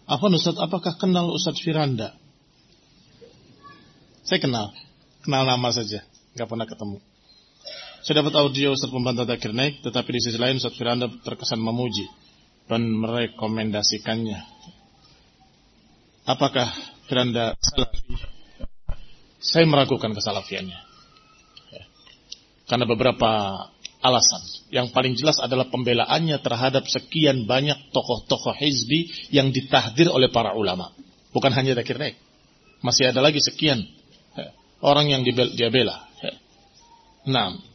Afwan Ustaz, apakah kenal Ustaz Firanda? Saya kenal nama saja, nggak pernah ketemu. Saya dapat audio Ustaz Pembantah Dzakir Naik, tetapi di sisi lain Ustaz Firanda terkesan memuji dan merekomendasikannya. Apakah Firanda salafi? Saya meragukan kesalafiannya. Karena beberapa alasan. Yang paling jelas adalah pembelaannya terhadap sekian banyak tokoh-tokoh hizbi yang ditahdir oleh para ulama. Bukan hanya Dzakir Naik. Masih ada lagi sekian orang yang dia bela. Nah,